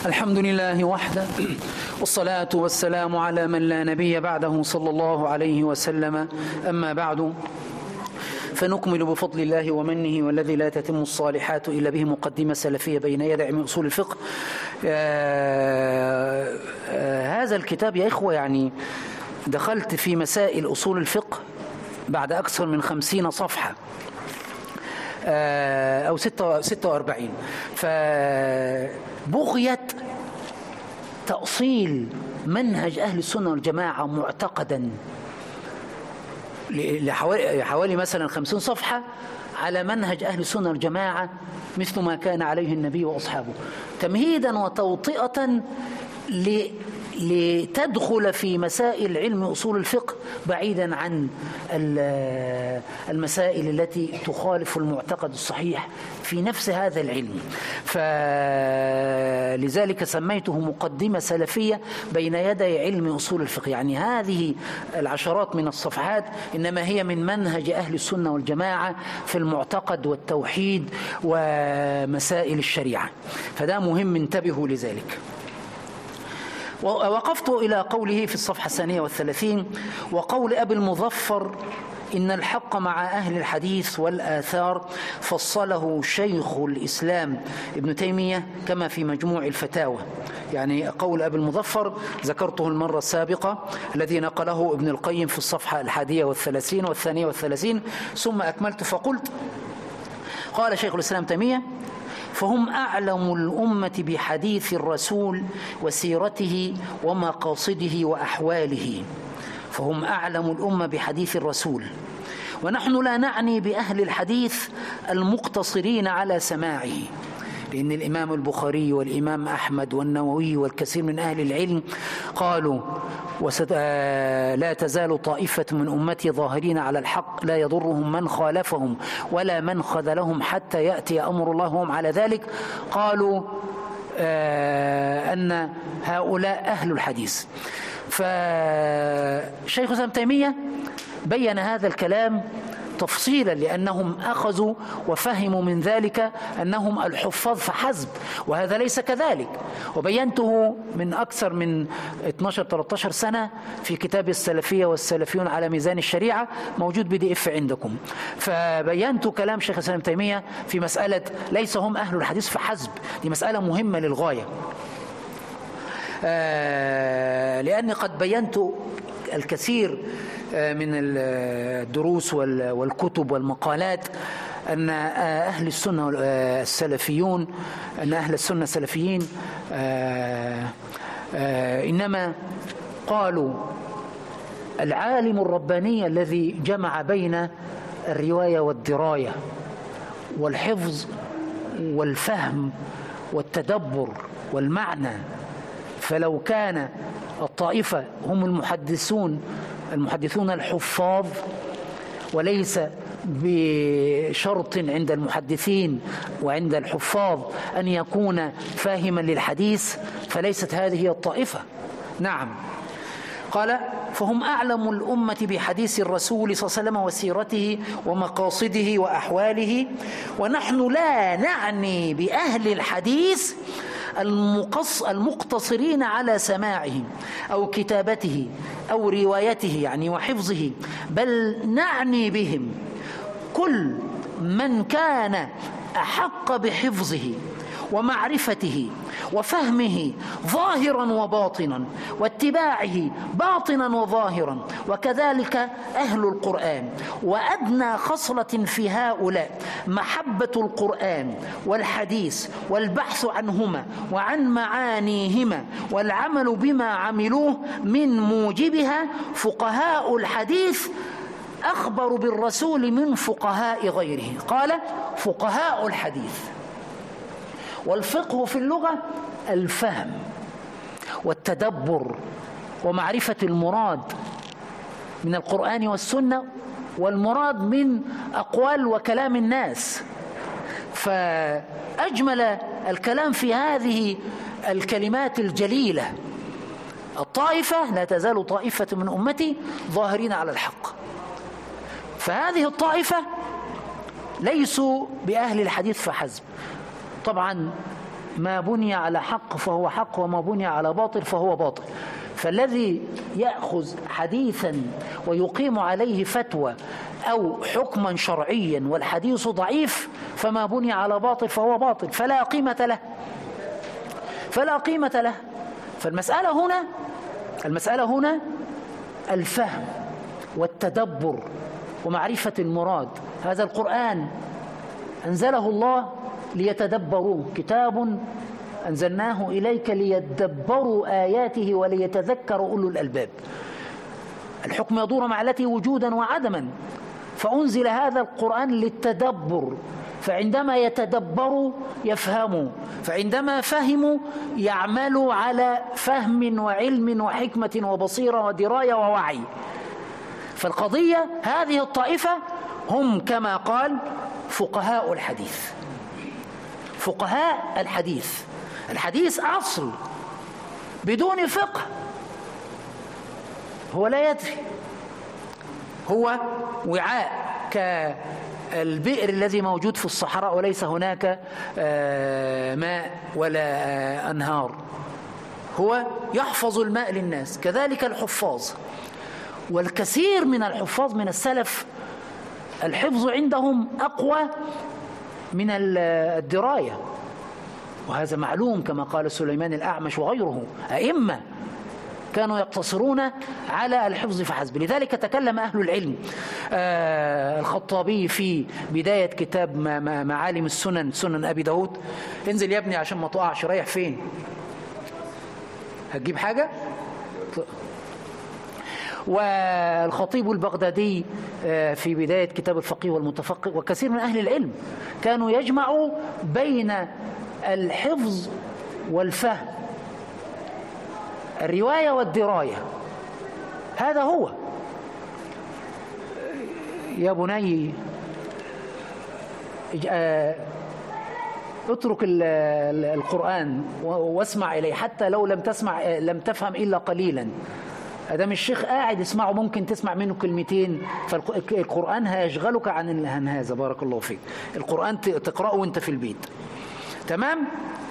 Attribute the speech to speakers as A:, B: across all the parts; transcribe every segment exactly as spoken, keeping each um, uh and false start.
A: الحمد لله وحده، والصلاة والسلام على من لا نبي بعده صلى الله عليه وسلم. أما بعد، فنكمل بفضل الله ومنه والذي لا تتم الصالحات إلا به مقدمة سلفية بين يدي علم أصول الفقه. آه آه هذا الكتاب يا إخوة، يعني دخلت في مسائل أصول الفقه بعد أكثر من خمسين صفحة آه أو ستة وأربعين، فبغية تأصيل منهج أهل السنة والجماعة معتقدا لحوالي مثلا خمسين صفحة على منهج أهل السنة والجماعة مثل ما كان عليه النبي وأصحابه، تمهيدا وتوطئة لتدخل في مسائل علم أصول الفقه بعيدا عن المسائل التي تخالف المعتقد الصحيح في نفس هذا العلم. فلذلك سميته مقدمة سلفية بين يدي علم أصول الفقه، يعني هذه العشرات من الصفحات إنما هي من منهج أهل السنة والجماعة في المعتقد والتوحيد ومسائل الشريعة، فده مهم، انتبهوا لذلك. ووقفت إلى قوله في الصفحة الثانية والثلاثين: وقول أبي المظفر إن الحق مع أهل الحديث والآثار فصله شيخ الإسلام ابن تيمية كما في مجموع الفتاوى. يعني قول أبي المظفر ذكرته المرة السابقة، الذي نقله ابن القيم في الصفحة الحادية والثلاثين والثانية والثلاثين، ثم أكملت فقلت: قال شيخ الإسلام تيمية: فهم أعلم الأمة بحديث الرسول وسيرته ومقاصده وأحواله. فهم أعلم الأمة بحديث الرسول، ونحن لا نعني بأهل الحديث المقتصرين على سماعه، لأن الإمام البخاري والإمام أحمد والنووي والكثير من أهل العلم قالوا: لا تزال طائفة من أمتي ظاهرين على الحق لا يضرهم من خالفهم ولا من خذلهم حتى يأتي أمر الله وهم على ذلك. قالوا أن هؤلاء أهل الحديث. فشيخ الإسلام تيمية بين هذا الكلام تفصيلا، لأنهم أخذوا وفهموا من ذلك أنهم الحفاظ فحسب، وهذا ليس كذلك، وبينته من أكثر من اثناشر ثلاثة عشر سنة في كتاب السلفية والسلفيون على ميزان الشريعة، موجود بي دي اف عندكم. فبينت كلام شيخ الإسلام تيمية في مسألة ليس هم أهل الحديث فحسب، دي مسألة مهمة للغاية، آه لأني قد بينت الكثير من الدروس والكتب والمقالات أن أهل السنة السلفيون أن أهل السنة السلفيين إنما قالوا العالم الرباني الذي جمع بين الرواية والدراية والحفظ والفهم والتدبر والمعنى. فلو كان الطائفة هم المحدثون المحدثون الحفاظ، وليس بشرط عند المحدثين وعند الحفاظ أن يكون فاهما للحديث، فليست هذه هي الطائفة. نعم. قال: فهم أعلم الأمة بحديث الرسول صلى الله عليه وسلم وسيرته ومقاصده وأحواله، ونحن لا نعني بأهل الحديث المقتصرين على سماعه أو كتابته أو روايته يعني وحفظه، بل نعني بهم كل من كان أحق بحفظه ومعرفته وفهمه ظاهرا وباطنا واتباعه باطنا وظاهرا، وكذلك أهل القرآن. وأدنى خصلة في هؤلاء محبة القرآن والحديث والبحث عنهما وعن معانيهما والعمل بما عملوه من موجبها. فقهاء الحديث أخبر بالرسول من فقهاء غيره. قال: فقهاء الحديث. والفقه في اللغة الفهم والتدبر ومعرفة المراد من القرآن والسنة والمراد من أقوال وكلام الناس. فأجمل الكلام في هذه الكلمات الجليلة: الطائفة لا تزال طائفة من أمتي ظاهرين على الحق. فهذه الطائفة ليسوا بأهل الحديث فحسب. طبعا ما بني على حق فهو حق، وما بني على باطل فهو باطل. فالذي يأخذ حديثا ويقيم عليه فتوى أو حكما شرعيا والحديث ضعيف، فما بني على باطل فهو باطل، فلا قيمة له فلا قيمة له. فالمسألة هنا المسألة هنا الفهم والتدبر ومعرفة المراد. هذا القرآن أنزله الله ليتدبروه، كتاب أنزلناه إليك ليتدبروا آياته وليتذكروا أولو الألباب. الحكم يدور مع التي وجودا وعدما، فأنزل هذا القرآن للتدبر، فعندما يتدبروا يفهموا، فعندما فهموا يعملوا على فهم وعلم وحكمة وبصيرة ودراية ووعي. فالقضية هذه الطائفة هم كما قال فقهاء الحديث. فقهاء الحديث، الحديث أصل، بدون فقه هو لا يدري، هو وعاء كالبئر الذي موجود في الصحراء وليس هناك ماء ولا أنهار، هو يحفظ الماء للناس. كذلك الحفاظ، والكثير من الحفاظ من السلف الحفظ عندهم أقوى من الدراية، وهذا معلوم كما قال سليمان الأعمش وغيره. أئمة كانوا يقتصرون على الحفظ فحسب. لذلك تكلم أهل العلم، آه الخطابي في بداية كتاب معالم السنن، سنن أبي داود. انزل يا ابني عشان ما تقعش، رايح فين؟ هتجيب حاجة؟ والخطيب البغدادي في بداية كتاب الفقيه والمتفقه، وكثير من أهل العلم كانوا يجمعوا بين الحفظ والفهم، الرواية والدراية. هذا هو. يا بني اترك القرآن واسمع إليه، حتى لو لم تسمع لم تفهم إلا قليلا. أدام الشيخ قاعد اسمعه، ممكن تسمع منه كلمتين، فالقرآن هيشغلك عن هذا. بارك الله فيك. القرآن تقرأه وانت في البيت، تمام؟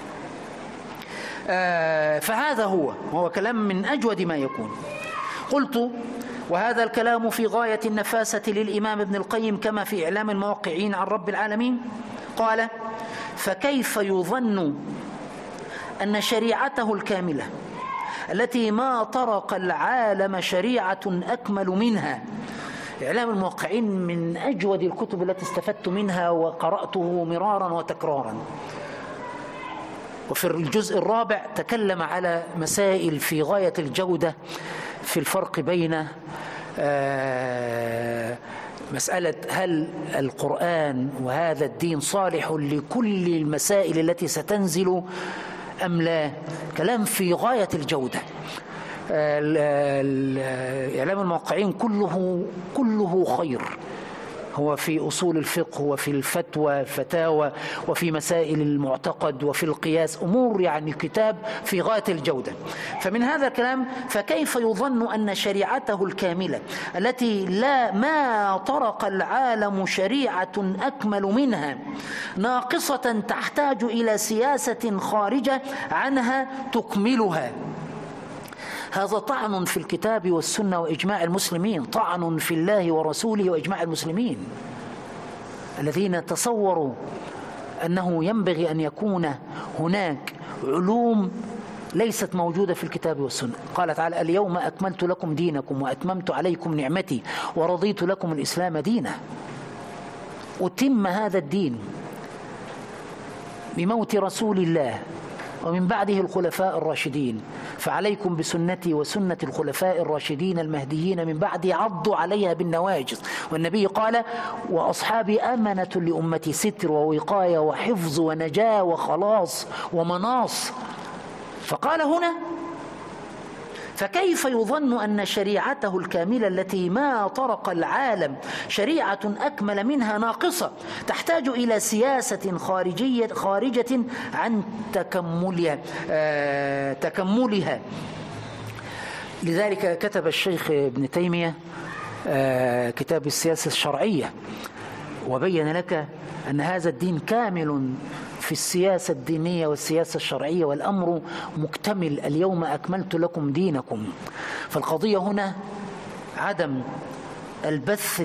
A: آه فهذا هو وهو كلام من أجود ما يكون. قلت: وهذا الكلام في غاية النفاسة للإمام ابن القيم كما في إعلام الموقعين عن رب العالمين. قال: فكيف يظن أن شريعته الكاملة التي ما طرق العالم شريعة أكمل منها. إعلام الموقعين من أجود الكتب التي استفدت منها وقرأته مرارا وتكرارا. وفي الجزء الرابع تكلم على مسائل في غاية الجودة في الفرق بين مسألة هل القرآن وهذا الدين صالح لكل المسائل التي ستنزل أم لا. كلام في غاية الجودة. إعلام الموقعين كله كله خير، هو في أصول الفقه وفي الفتوى الفتاوى وفي مسائل المعتقد وفي القياس، أمور يعني كتاب في غاية الجودة. فمن هذا الكلام: فكيف يظن أن شريعته الكاملة التي لا ما طرق العالم شريعة أكمل منها ناقصة تحتاج إلى سياسة خارجة عنها تكملها. هذا طعن في الكتاب والسنة وإجماع المسلمين، طعن في الله ورسوله وإجماع المسلمين الذين تصوروا أنه ينبغي أن يكون هناك علوم ليست موجودة في الكتاب والسنة. قال تعالى: اليوم أكملت لكم دينكم وأتممت عليكم نعمتي ورضيت لكم الإسلام دينا. أتم هذا الدين بموت رسول الله ومن بعده الخلفاء الراشدين، فعليكم بسنتي وسنة الخلفاء الراشدين المهديين من بعدي عضوا عليها بالنواجذ. والنبي قال: وأصحابي أمنة لأمتي، ستر ووقاية وحفظ ونجاة وخلاص ومناص. فقال هنا: فكيف يظن أن شريعته الكاملة التي ما طرق العالم شريعة أكمل منها ناقصة تحتاج إلى سياسة خارجية خارجة عن تكملها, آه تكملها. لذلك كتب الشيخ ابن تيمية آه كتاب السياسة الشرعية، وبين لك أن هذا الدين كامل في السياسة الدينية والسياسة الشرعية، والأمر مكتمل. اليوم أكملت لكم دينكم. فالقضية هنا عدم البث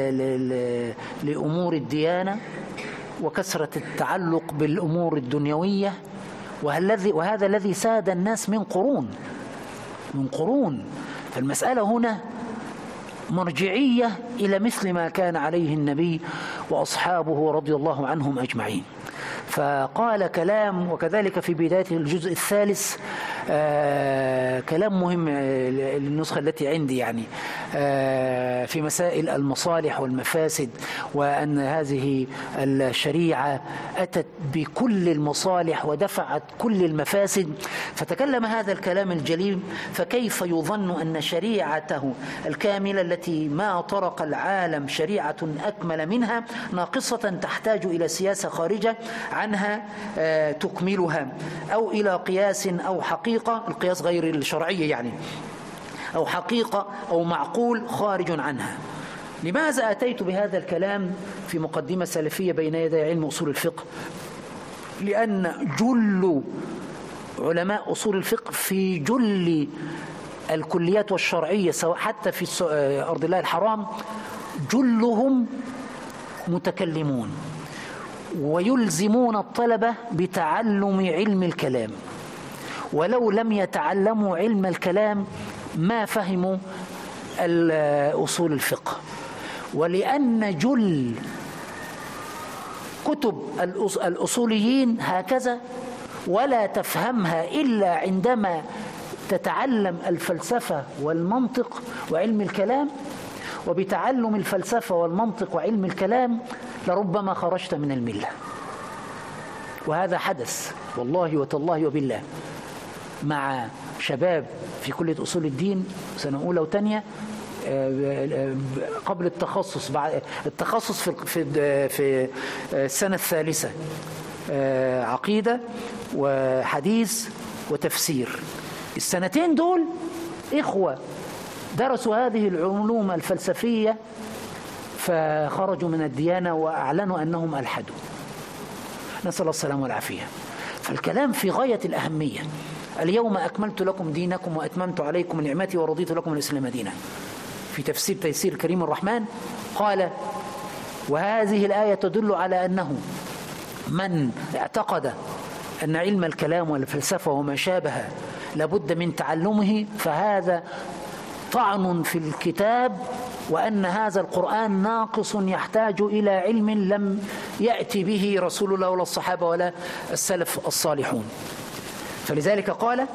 A: لأمور الديانة وكثرة التعلق بالأمور الدنيوية، وهذا الذي ساد الناس من قرون من قرون. فالمسألة هنا مرجعية إلى مثل ما كان عليه النبي وأصحابه رضي الله عنهم أجمعين. فقال كلام، وكذلك في بداية الجزء الثالث آه كلام مهم للنسخة التي عندي، يعني آه في مسائل المصالح والمفاسد، وأن هذه الشريعة أتت بكل المصالح ودفعت كل المفاسد. فتكلم هذا الكلام الجليل: فكيف يظن أن شريعته الكاملة التي ما طرق العالم شريعة أكمل منها ناقصة تحتاج إلى سياسة خارجة عنها تكملها، أو إلى قياس أو حقيقة، القياس غير الشرعي يعني، أو حقيقة أو معقول خارج عنها. لماذا أتيت بهذا الكلام في مقدمة سلفية بين يدي علم أصول الفقه؟ لأن جل علماء أصول الفقه في جل الكليات والشرعية، سواء حتى في أرض الله الحرام، جلهم متكلمون، ويلزمون الطلبة بتعلم علم الكلام، ولو لم يتعلموا علم الكلام ما فهموا أصول الفقه. ولأن جل كتب الأصوليين هكذا، ولا تفهمها إلا عندما تتعلم الفلسفة والمنطق وعلم الكلام، وبتعلم الفلسفة والمنطق وعلم الكلام لربما خرجت من الملة. وهذا حدث والله وتالله وبالله مع شباب في كلية أصول الدين سنة أولى وثانية قبل التخصص، بعد التخصص في في السنة الثالثة، عقيدة وحديث وتفسير. السنتين دول إخوة درسوا هذه العلوم الفلسفية فخرجوا من الديانة وأعلنوا أنهم ألحدوا، نسأل الله السلامة والعافية. فالكلام في غاية الأهمية. اليوم أكملت لكم دينكم وأتممت عليكم نعمتي ورضيت لكم الإسلام دينا. في تفسير تيسير الكريم الرحمن قال: وهذه الآية تدل على أنه من اعتقد أن علم الكلام والفلسفة وما شابه لابد من تعلمه فهذا طعن في الكتاب، وأن هذا القرآن ناقص يحتاج إلى علم لم يأتي به رسول الله ولا الصحابة ولا السلف الصالحون. فلذلك قال: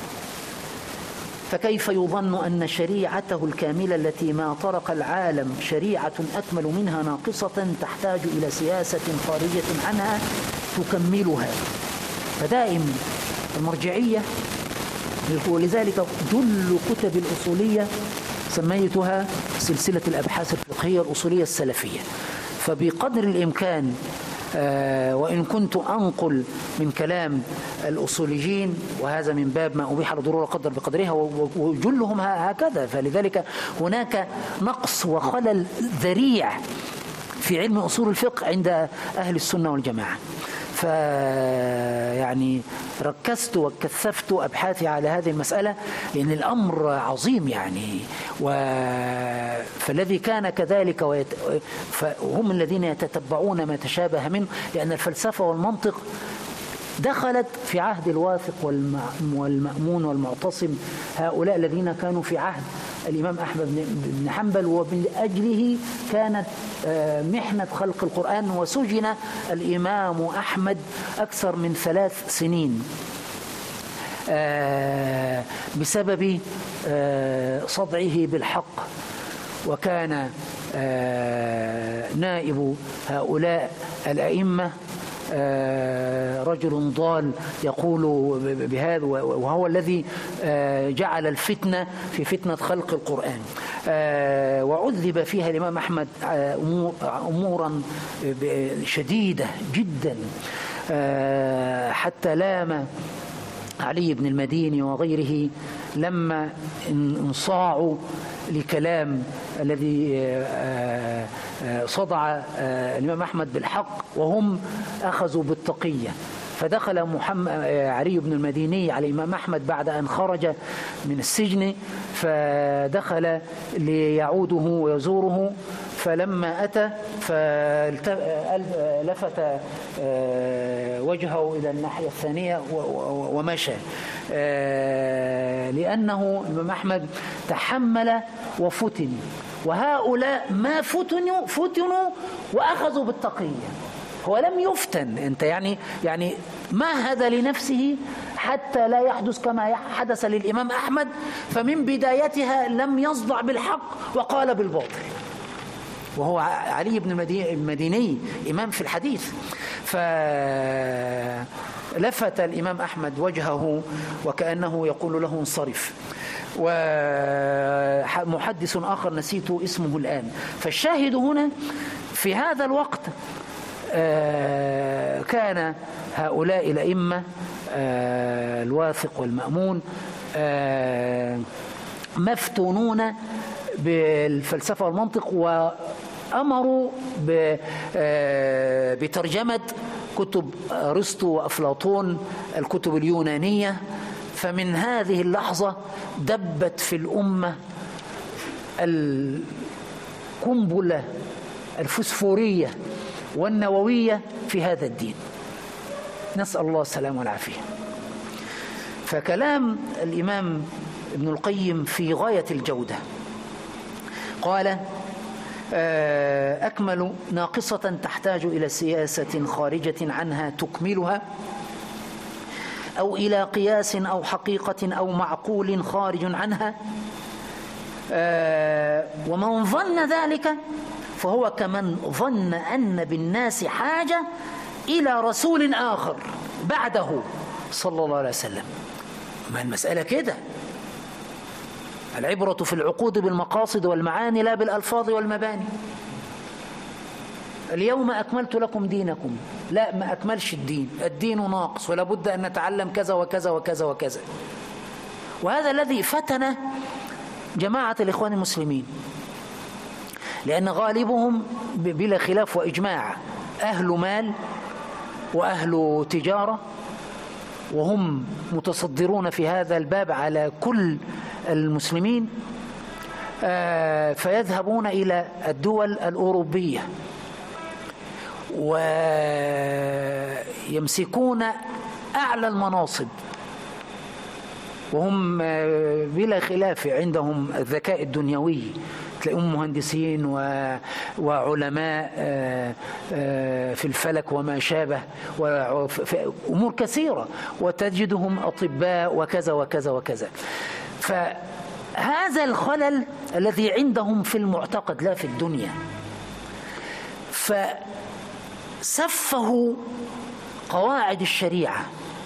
A: فكيف يظن أن شريعته الكاملة التي ما طرق العالم شريعة أكمل منها ناقصة تحتاج إلى سياسة خارجة عنها تكملها. فدائم المرجعية، ولذلك جل كتب الأصولية سميتها سلسلة الأبحاث الفقهية الأصولية السلفية. فبقدر الإمكان آه وإن كنت أنقل من كلام الأصوليين، وهذا من باب ما أبيح لضرورة قدر بقدرها، وجلهم هكذا. فلذلك هناك نقص وخلل ذريع في علم أصول الفقه عند أهل السنة والجماعة. فيعني ركزت وكثفت أبحاثي على هذه المسألة لأن الأمر عظيم يعني. و... فالذي كان كذلك ويت... فهم الذين يتتبعون ما تشابه منه، لأن الفلسفة والمنطق دخلت في عهد الواثق والمأمون والمعتصم، هؤلاء الذين كانوا في عهد الإمام أحمد بن حنبل، ومن أجله كانت محنة خلق القرآن، وسجن الإمام أحمد أكثر من ثلاث سنين بسبب صدعه بالحق. وكان نائب هؤلاء الأئمة رجل ضال يقول بهذا، وهو الذي جعل الفتنة في فتنة خلق القرآن. وعذب فيها الإمام أحمد أمورا شديدة جدا، حتى لام علي بن المديني وغيره لما انصاعوا لكلام الذي صدع الإمام أحمد بالحق، وهم أخذوا بالتقية. فدخل محمد علي بن المديني على الإمام أحمد بعد أن خرج من السجن، فدخل ليعوده ويزوره، فلما أتى فلفت وجهه إلى الناحية الثانية ومشى، لأنه الإمام أحمد تحمل وفتن، وهؤلاء ما فتنوا فتنوا وأخذوا بالتقية. هو لم يفتن، أنت يعني يعني مهد لنفسه حتى لا يحدث كما حدث للإمام أحمد، فمن بدايتها لم يصدع بالحق وقال بالباطل، وهو علي بن المديني إمام في الحديث. فلفت الإمام أحمد وجهه وكأنه يقول له انصرف. ومحدث آخر نسيت اسمه الآن. فالشاهد هنا في هذا الوقت كان هؤلاء الأئمة الواثق والمأمون مفتونون بالفلسفة والمنطق، وأمروا بترجمة كتب أرسطو وأفلاطون، الكتب اليونانية. فمن هذه اللحظة دبت في الأمة القنبلة الفسفورية والنووية في هذا الدين، نسأل الله السلامة والعافية. فكلام الإمام ابن القيم في غاية الجودة. قال: أكمل ناقصة تحتاج إلى سياسة خارجة عنها تكملها، أو إلى قياس أو حقيقة أو معقول خارج عنها، ومن ظن ذلك فهو كمن ظن أن بالناس حاجة إلى رسول آخر بعده صلى الله عليه وسلم. ما المسألة كده، العبرة في العقود بالمقاصد والمعاني لا بالألفاظ والمباني. اليوم أكملت لكم دينكم، لا، ما أكملش الدين، الدين ناقص، ولا بد أن نتعلم كذا وكذا وكذا وكذا. وهذا الذي فتن جماعة الإخوان المسلمين، لأن غالبهم بلا خلاف وإجماع أهل مال وأهل تجارة، وهم متصدرون في هذا الباب على كل المسلمين، فيذهبون إلى الدول الأوروبية ويمسكون أعلى المناصب، وهم بلا خلاف عندهم الذكاء الدنيوي، تلاقيهم مهندسين وعلماء في الفلك وما شابه وفي أمور كثيرة، وتجدهم أطباء وكذا وكذا وكذا. فهذا الخلل الذي عندهم في المعتقد لا في الدنيا، فسفهوا قواعد الشريعة،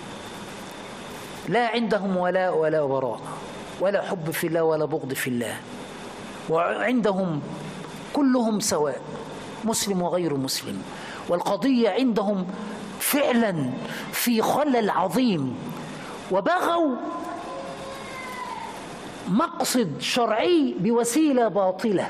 A: لا عندهم ولاء ولا براء، ولا حب في الله ولا بغض في الله، وعندهم كلهم سواء، مسلم وغير مسلم. والقضية عندهم فعلا في خلل عظيم، وبغوا مقصد شرعي بوسيلة باطلة.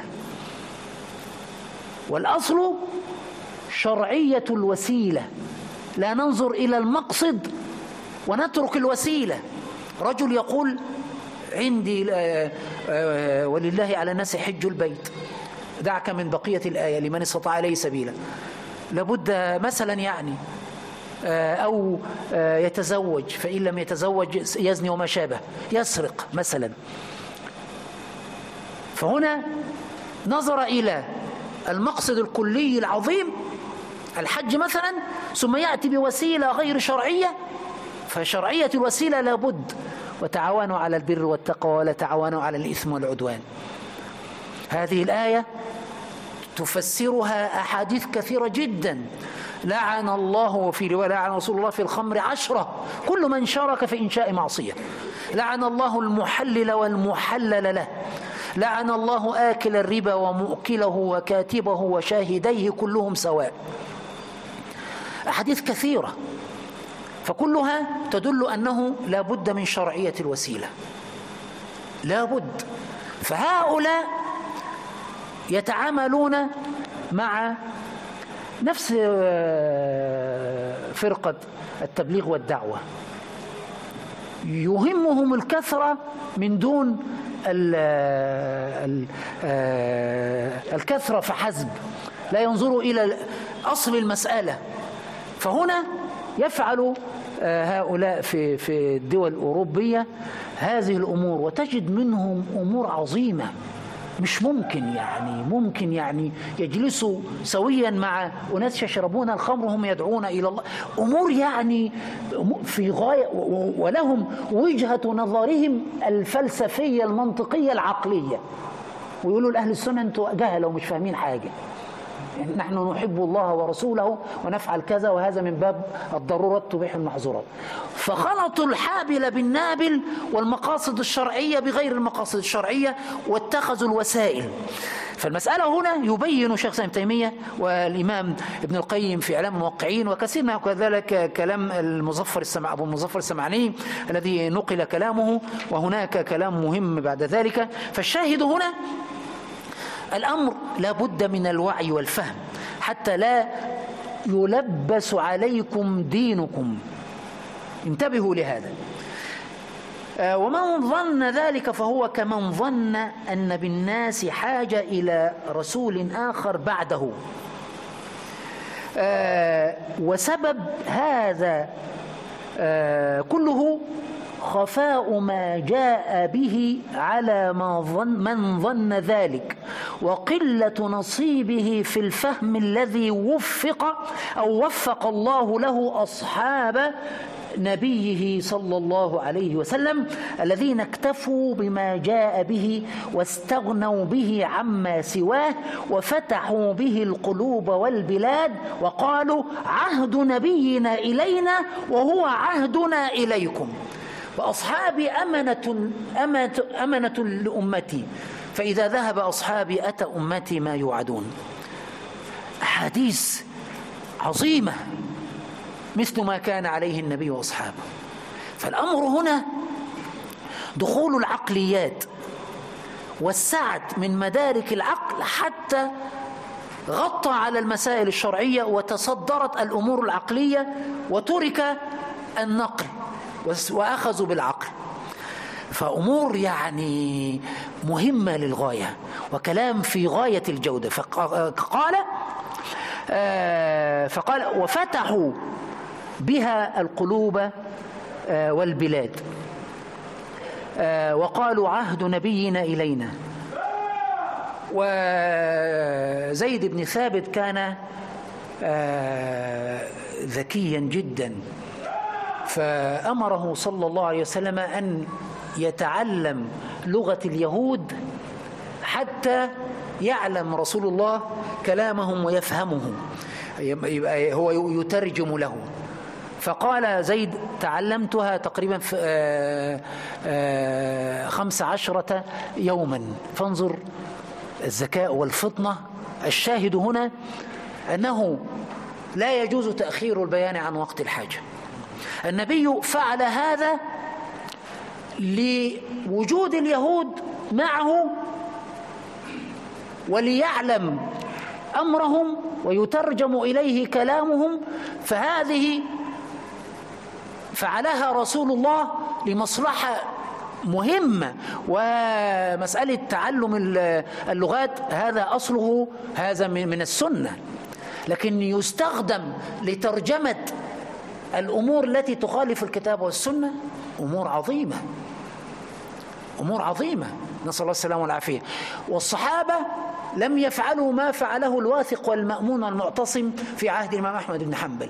A: والأصل شرعية الوسيلة، لا ننظر إلى المقصد ونترك الوسيلة. رجل يقول: عندي ولله على الناس حج البيت، دعك من بقية الآية لمن استطاع إليه سبيلا. لابد مثلا يعني أو يتزوج، فإن لم يتزوج يزني وما شابه، يسرق مثلا. فهنا نظر إلى المقصد الكلي العظيم الحج مثلا، ثم يأتي بوسيلة غير شرعية، فشرعية الوسيلة لابد. وتعاونوا على البر والتقوى ولا تعاونوا على الإثم والعدوان. هذه الآية تفسرها أحاديث كثيرة جدا. لعن الله، وفي رواية لعن رسول الله في الخمر عشرة كل من شارك في إنشاء معصية. لعن الله المحلل والمحلل له. لعن الله آكل الربا ومؤكله وكاتبه وشاهديه كلهم سواء. أحاديث كثيرة، فكلها تدل أنه لا بد من شرعية الوسيلة، لا بد. فهؤلاء يتعاملون مع نفس فرقة التبليغ والدعوة، يهمهم الكثرة من دون الكثرة فحسب، لا ينظروا إلى أصل المسألة. فهنا يفعل هؤلاء في في الدول الأوروبية هذه الأمور، وتجد منهم أمور عظيمة مش ممكن يعني ممكن يعني يجلسوا سويا مع أناس يشربون الخمر وهم يدعون إلى الله، أمور يعني في غاية، ولهم وجهة نظرهم الفلسفية المنطقية العقلية، ويقولوا لأهل السنة أنتوا جهلة ومش فاهمين حاجة، نحن نحب الله ورسوله ونفعل كذا، وهذا من باب الضرورات تبيح المحظورات. فخلطوا الحابل بالنابل والمقاصد الشرعية بغير المقاصد الشرعية واتخذوا الوسائل. فالمسألة هنا يبين شيخ ابن تيمية والإمام ابن القيم في إعلام الموقعين، وكثير ما كذلك كلام المظفر السمع أبو المظفر السمعاني الذي نقل كلامه، وهناك كلام مهم بعد ذلك. فالشاهد هنا الأمر لا بد من الوعي والفهم حتى لا يلبس عليكم دينكم، انتبهوا لهذا. ومن ظن ذلك فهو كمن ظن أن بالناس حاجة إلى رسول آخر بعده. وسبب هذا كله خفاء ما جاء به على ما ظن من ظن ذلك، وقلة نصيبه في الفهم الذي وفق أو وفق الله له أصحاب نبيه صلى الله عليه وسلم الذين اكتفوا بما جاء به واستغنوا به عما سواه، وفتحوا به القلوب والبلاد، وقالوا عهد نبينا إلينا وهو عهدنا إليكم، وأصحابي أمنة, أمنة, أمنة لأمتي، فإذا ذهب أصحابي أتى أمتي ما يوعدون. أحاديث عظيمة مثل ما كان عليه النبي وأصحابه. فالأمر هنا دخول العقليات والسعة من مدارك العقل حتى غطى على المسائل الشرعية وتصدرت الأمور العقلية وترك النقل وأخذوا بالعقل. فأمور يعني مهمة للغاية وكلام في غاية الجودة. فقال فقال وفتحوا بها القلوب والبلاد، وقالوا عهد نبينا إلينا. وزيد بن ثابت كان ذكيا جدا، فأمره صلى الله عليه وسلم أن يتعلم لغة اليهود حتى يعلم رسول الله كلامهم ويفهمه، يبقى هو يترجم له. فقال زيد تعلمتها تقريبا في خمس عشرة يوما. فانظر الذكاء والفطنة. الشاهد هنا أنه لا يجوز تأخير البيان عن وقت الحاجة. النبي فعل هذا لوجود اليهود معه وليعلم أمرهم ويترجم إليه كلامهم، فهذه فعلها رسول الله لمصلحة مهمة. ومسألة تعلم اللغات هذا أصله هذا من السنة، لكن يستخدم لترجمة الأمور التي تخالف الكتاب والسنة أمور عظيمة، أمور عظيمة، نسأل الله السلامة والعافية. والصحابة لم يفعلوا ما فعله الواثق والمأمون والمعتصم في عهد الإمام أحمد بن حنبل.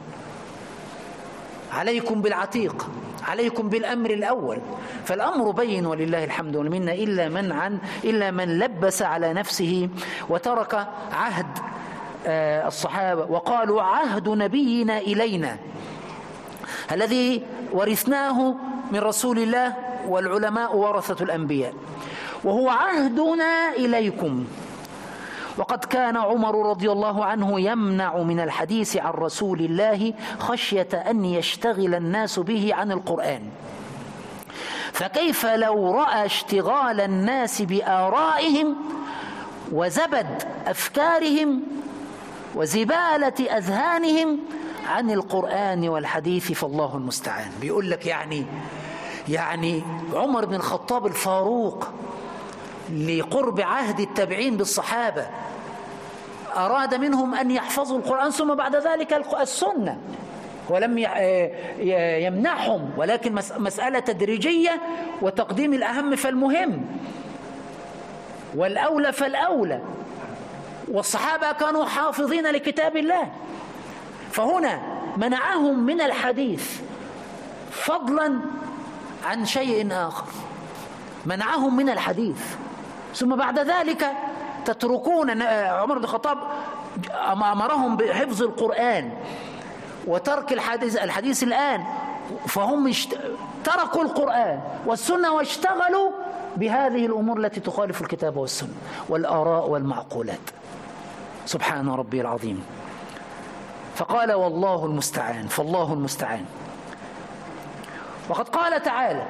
A: عليكم بالعتيق، عليكم بالأمر الأول. فالأمر بين ولله الحمد والمنة، إلا من عن إلا من لبس على نفسه وترك عهد الصحابة وقالوا عهد نبينا إلينا الذي ورثناه من رسول الله، والعلماء ورثة الأنبياء، وهو عهدنا إليكم. وقد كان عمر رضي الله عنه يمنع من الحديث عن رسول الله خشية أن يشتغل الناس به عن القرآن، فكيف لو رأى اشتغال الناس بآرائهم وزبد أفكارهم وزبالة أذهانهم عن القرآن والحديث، فالله المستعان. بيقول لك يعني يعني عمر بن الخطاب الفاروق لقرب عهد التابعين بالصحابة أراد منهم أن يحفظوا القرآن ثم بعد ذلك السنة، ولم يمنعهم، ولكن مسألة تدريجية وتقديم الأهم فالمهم والأولى فالأولى، والصحابة كانوا حافظين لكتاب الله، فهنا منعهم من الحديث فضلا عن شيء آخر، منعهم من الحديث ثم بعد ذلك تتركون. عمر بن الخطاب أمرهم بحفظ القرآن وترك الحديث الحديث الآن، فهم تركوا القرآن والسنة واشتغلوا بهذه الأمور التي تخالف الكتاب والسنة والآراء والمعقولات. سبحان ربي العظيم. فقال والله المستعان، فالله المستعان. وقد قال تعالى: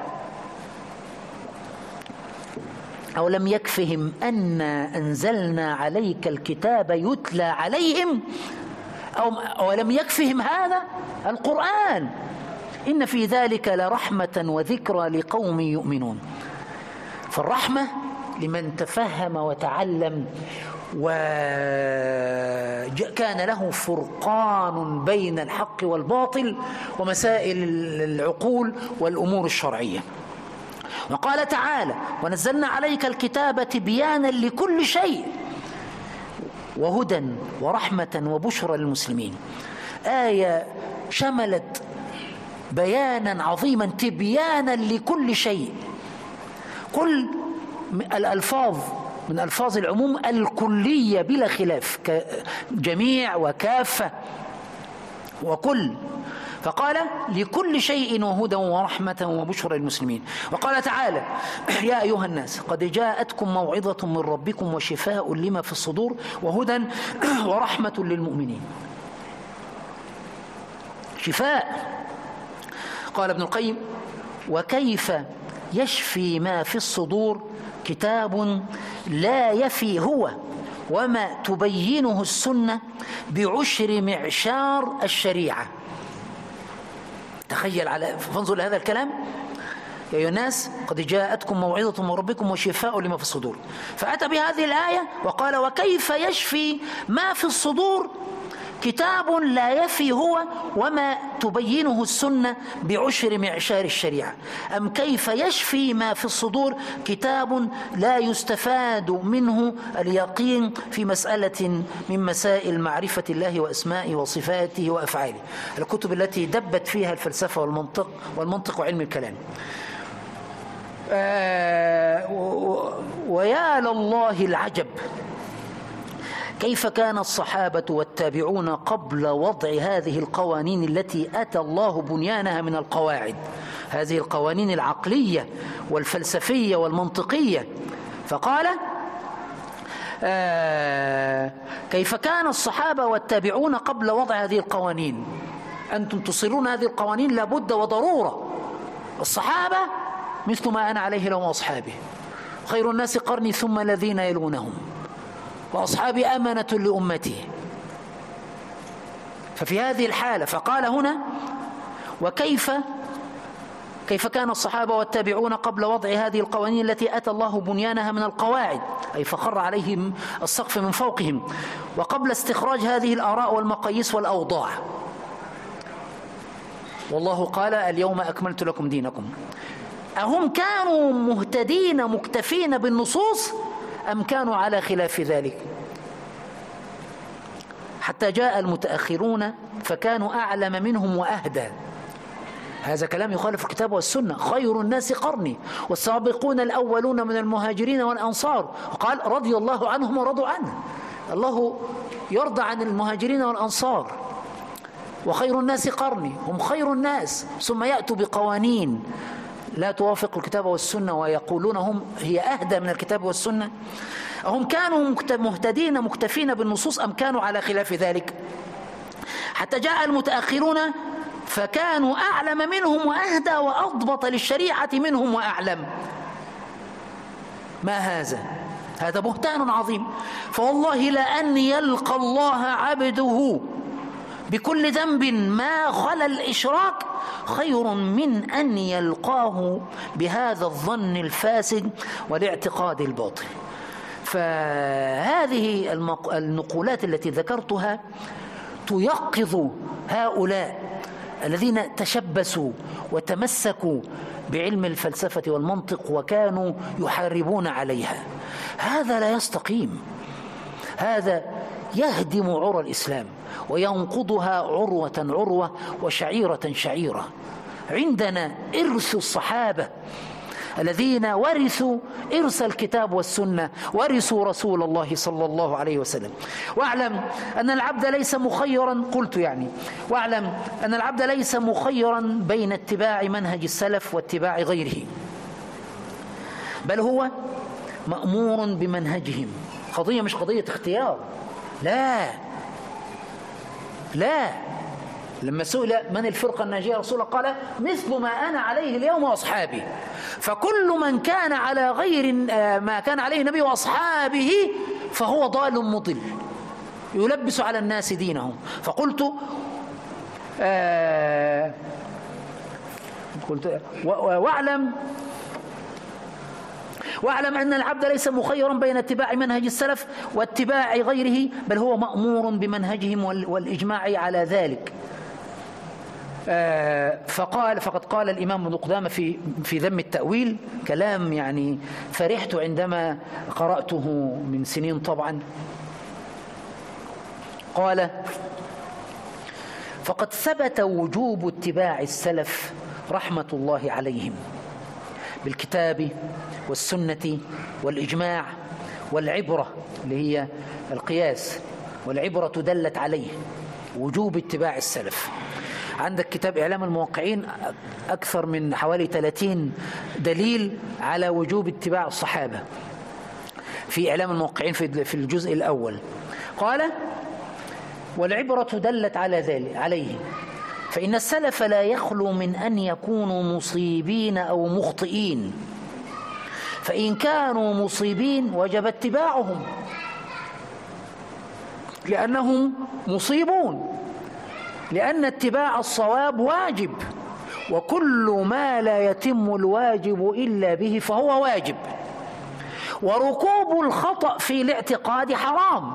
A: أو لم يكفهم أنا أنزلنا عليك الكتاب يتلى عليهم، أو ولم يكفهم هذا القرآن، إن في ذلك لرحمة وذكرى لقوم يؤمنون. فالرحمة لمن تفهم وتعلم وكان له فرقان بين الحق والباطل ومسائل العقول والأمور الشرعية. وقال تعالى: ونزلنا عليك الكتاب تبيانا لكل شيء وهدى ورحمة وبشرى للمسلمين. آية شملت بيانا عظيما، تبيانا لكل شيء. كل الألفاظ من ألفاظ العموم الكلية بلا خلاف، جميع وكافة وكل، فقال لكل شيء وهدى ورحمة وبشرى للمسلمين. وقال تعالى: يا أيها الناس قد جاءتكم موعظة من ربكم وشفاء لما في الصدور وهدى ورحمة للمؤمنين. شفاء. قال ابن القيم: وكيف يشفي ما في الصدور كتاب لا يفي هو وما تبينه السنة بعشر معشار الشريعة. تخيل على فانظر لهذا الكلام: يا أيها الناس قد جاءتكم موعظة من ربكم وشفاء لما في الصدور، فأتى بهذه الآية وقال: وكيف يشفي ما في الصدور كتاب لا يفي هو وما تبينه السنة بعشر معشار الشريعة. أم كيف يشفي ما في الصدور كتاب لا يستفاد منه اليقين في مسألة من مسائل معرفة الله وأسمائه وصفاته وأفعاله، الكتب التي دبت فيها الفلسفة والمنطق والمنطق وعلم الكلام. آه ويا لله العجب كيف كان الصحابة والتابعون قبل وضع هذه القوانين التي أتى الله بنيانها من القواعد، هذه القوانين العقلية والفلسفية والمنطقية. فقال: آه كيف كان الصحابة والتابعون قبل وضع هذه القوانين. أنتم تصرون هذه القوانين لابد وضرورة. الصحابة مثل ما أنا عليه لهم أصحابي، خير الناس قرني ثم الذين يلونهم، وأصحابي أمنة لأمتي. ففي هذه الحالة فقال هنا: وكيف كيف كان الصحابة والتابعون قبل وضع هذه القوانين التي أتى الله بنيانها من القواعد، أي فخر عليهم السقف من فوقهم، وقبل استخراج هذه الآراء والمقاييس والأوضاع. والله قال: اليوم أكملت لكم دينكم. أهم كانوا مهتدين مكتفين بالنصوص أم كانوا على خلاف ذلك؟ حتى جاء المتأخرون فكانوا أعلم منهم وأهدى. هذا كلام يخالف الكتاب والسنة. خير الناس قرني والسابقون الأولون من المهاجرين والأنصار، وقال: رضي الله عنهم ورضوا عنه. الله يرضى عن المهاجرين والأنصار. وخير الناس قرني، هم خير الناس، ثم يأتوا بقوانين لا توافق الكتاب والسنة ويقولون هم هي أهدى من الكتاب والسنة. هم كانوا مهتدين مكتفين بالنصوص أم كانوا على خلاف ذلك؟ حتى جاء المتأخرون فكانوا أعلم منهم وأهدى وأضبط للشريعة منهم وأعلم. ما هذا؟ هذا بهتان عظيم. فوالله لأن يلقى الله عبده بكل ذنب ما خلا الإشراك خير من أن يلقاه بهذا الظن الفاسد والاعتقاد الباطل. فهذه النقولات التي ذكرتها تيقظ هؤلاء الذين تشبثوا وتمسكوا بعلم الفلسفة والمنطق وكانوا يحاربون عليها. هذا لا يستقيم، هذا يهدم عرى الإسلام وينقضها عروة عروة وشعيرة شعيرة. عندنا إرث الصحابة الذين ورثوا إرث الكتاب والسنة، ورثوا رسول الله صلى الله عليه وسلم. واعلم أن العبد ليس مخيرا، قلت يعني واعلم أن العبد ليس مخيرا بين اتباع منهج السلف واتباع غيره، بل هو مأمور بمنهجهم. قضية مش قضية اختيار، لا لا. لما سئل من الفرقة الناجية رسول الله قال مثل ما أنا عليه اليوم وأصحابي. فكل من كان على غير ما كان عليه النبي وأصحابه فهو ضال مضل يلبس على الناس دينهم. فقلت آه قلت واعلم واعلم أن العبد ليس مخيرا بين اتباع منهج السلف واتباع غيره، بل هو مأمور بمنهجهم والإجماع على ذلك. فقال فقد قال الإمام ابن قدامة في في ذم التأويل كلام يعني فرحت عندما قرأته من سنين طبعا. قال: فقد ثبت وجوب اتباع السلف رحمة الله عليهم بالكتاب والسنة والإجماع والعبرة اللي هي القياس، والعبرة دلت عليه وجوب اتباع السلف. عندك كتاب إعلام الموقعين أكثر من حوالي ثلاثين دليل على وجوب اتباع الصحابة في إعلام الموقعين في الجزء الأول. قال: والعبرة دلت على ذلك عليه، فإن السلف لا يخلو من أن يكونوا مصيبين أو مخطئين، فإن كانوا مصيبين وجب اتباعهم لأنهم مصيبون، لأن اتباع الصواب واجب، وكل ما لا يتم الواجب إلا به فهو واجب، وركوب الخطأ في الاعتقاد حرام،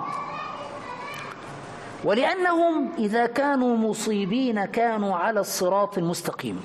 A: ولأنهم إذا كانوا مصيبين كانوا على الصراط المستقيم،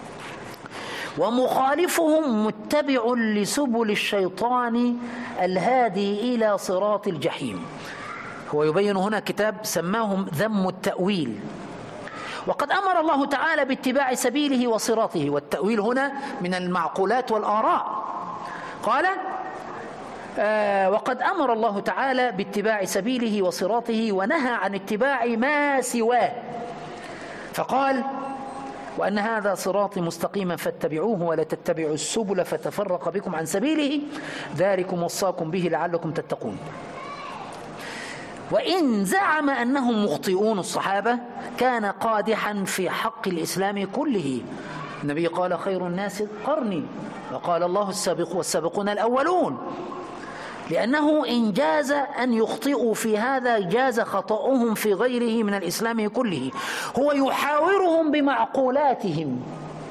A: ومخالفهم متبع لسبل الشيطان الهادي إلى صراط الجحيم. هو يبين هنا كتاب سماهم ذم التأويل. وقد أمر الله تعالى باتباع سبيله وصراطه، والتأويل هنا من المعقولات والآراء. قال: آه وقد أمر الله تعالى باتباع سبيله وصراطه ونهى عن اتباع ما سواه، فقال: وأن هذا صراطي مستقيما فاتبعوه ولا تتبعوا السبل فتفرق بكم عن سبيله ذلكم وصاكم به لعلكم تتقون. وإن زعم أنهم مخطئون الصحابة كان قادحا في حق الإسلام كله. النبي قال: خير الناس قرني، وقال الله: السابقون والسابقون الأولون، لأنه إن جاز أن يخطئوا في هذا جاز خطأهم في غيره من الإسلام كله. هو يحاورهم بمعقولاتهم،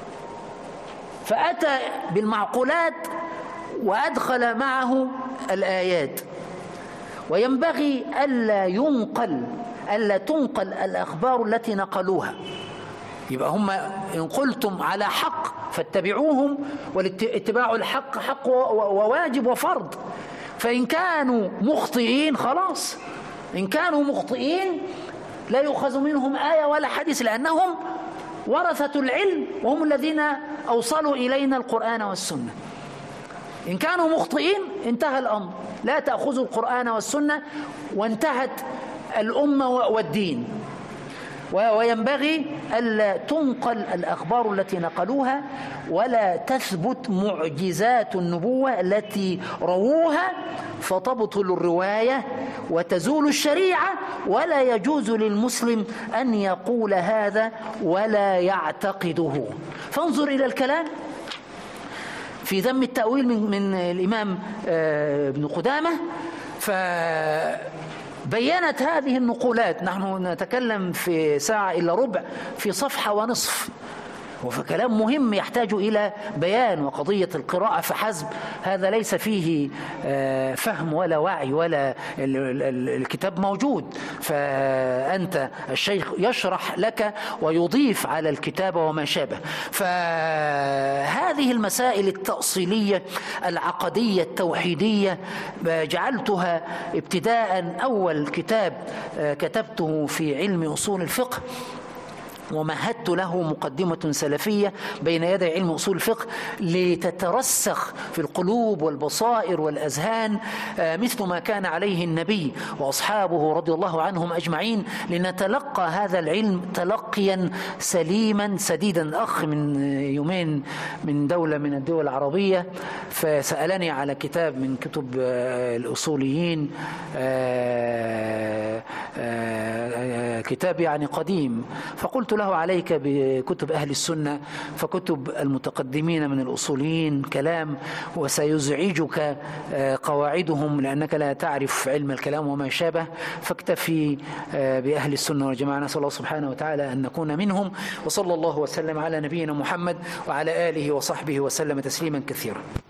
A: فأتى بالمعقولات وأدخل معه الآيات. وينبغي ألا ينقل ألا تنقل الأخبار التي نقلوها. يبقى هم إن قلتم على حق فاتبعوهم، والاتباع الحق حق وواجب وفرض. فإن كانوا مخطئين خلاص، إن كانوا مخطئين لا يؤخذ منهم آية ولا حديث، لأنهم ورثة العلم وهم الذين أوصلوا إلينا القرآن والسنة. إن كانوا مخطئين انتهى الأمر، لا تأخذوا القرآن والسنة وانتهت الأمة والدين. وينبغي ألا تنقل الأخبار التي نقلوها، ولا تثبت معجزات النبوة التي رووها فتبطل الرواية وتزول الشريعة، ولا يجوز للمسلم أن يقول هذا ولا يعتقده. فانظر إلى الكلام في ذم التأويل من, من الإمام ابن قدامة، فبينت هذه النقولات. نحن نتكلم في ساعة إلا ربع في صفحة ونصف، وفي كلام مهم يحتاج إلى بيان، وقضية القراءة فحسب هذا ليس فيه فهم ولا وعي، ولا الكتاب موجود، فأنت الشيخ يشرح لك ويضيف على الكتاب وما شابه. فهذه المسائل التأصيلية العقدية التوحيدية جعلتها ابتداء أول كتاب كتبته في علم أصول الفقه، ومهدت له مقدمة سلفية بين يدي علم أصول الفقه لتترسخ في القلوب والبصائر والأذهان مثل ما كان عليه النبي وأصحابه رضي الله عنهم أجمعين، لنتلقى هذا العلم تلقيا سليما سديدا. أخ من يومين من دولة من الدول العربية فسألني على كتاب من كتب الأصوليين، كتاب يعني قديم، فقلت له عليك بكتب أهل السنة، فكتب المتقدمين من الأصوليين كلام وسيزعجك قواعدهم لأنك لا تعرف علم الكلام وما شابه، فاكتفي بأهل السنة والجماعة. نسأل الله سبحانه وتعالى أن نكون منهم، وصلى الله وسلم على نبينا محمد وعلى آله وصحبه وسلم تسليما كثيرا.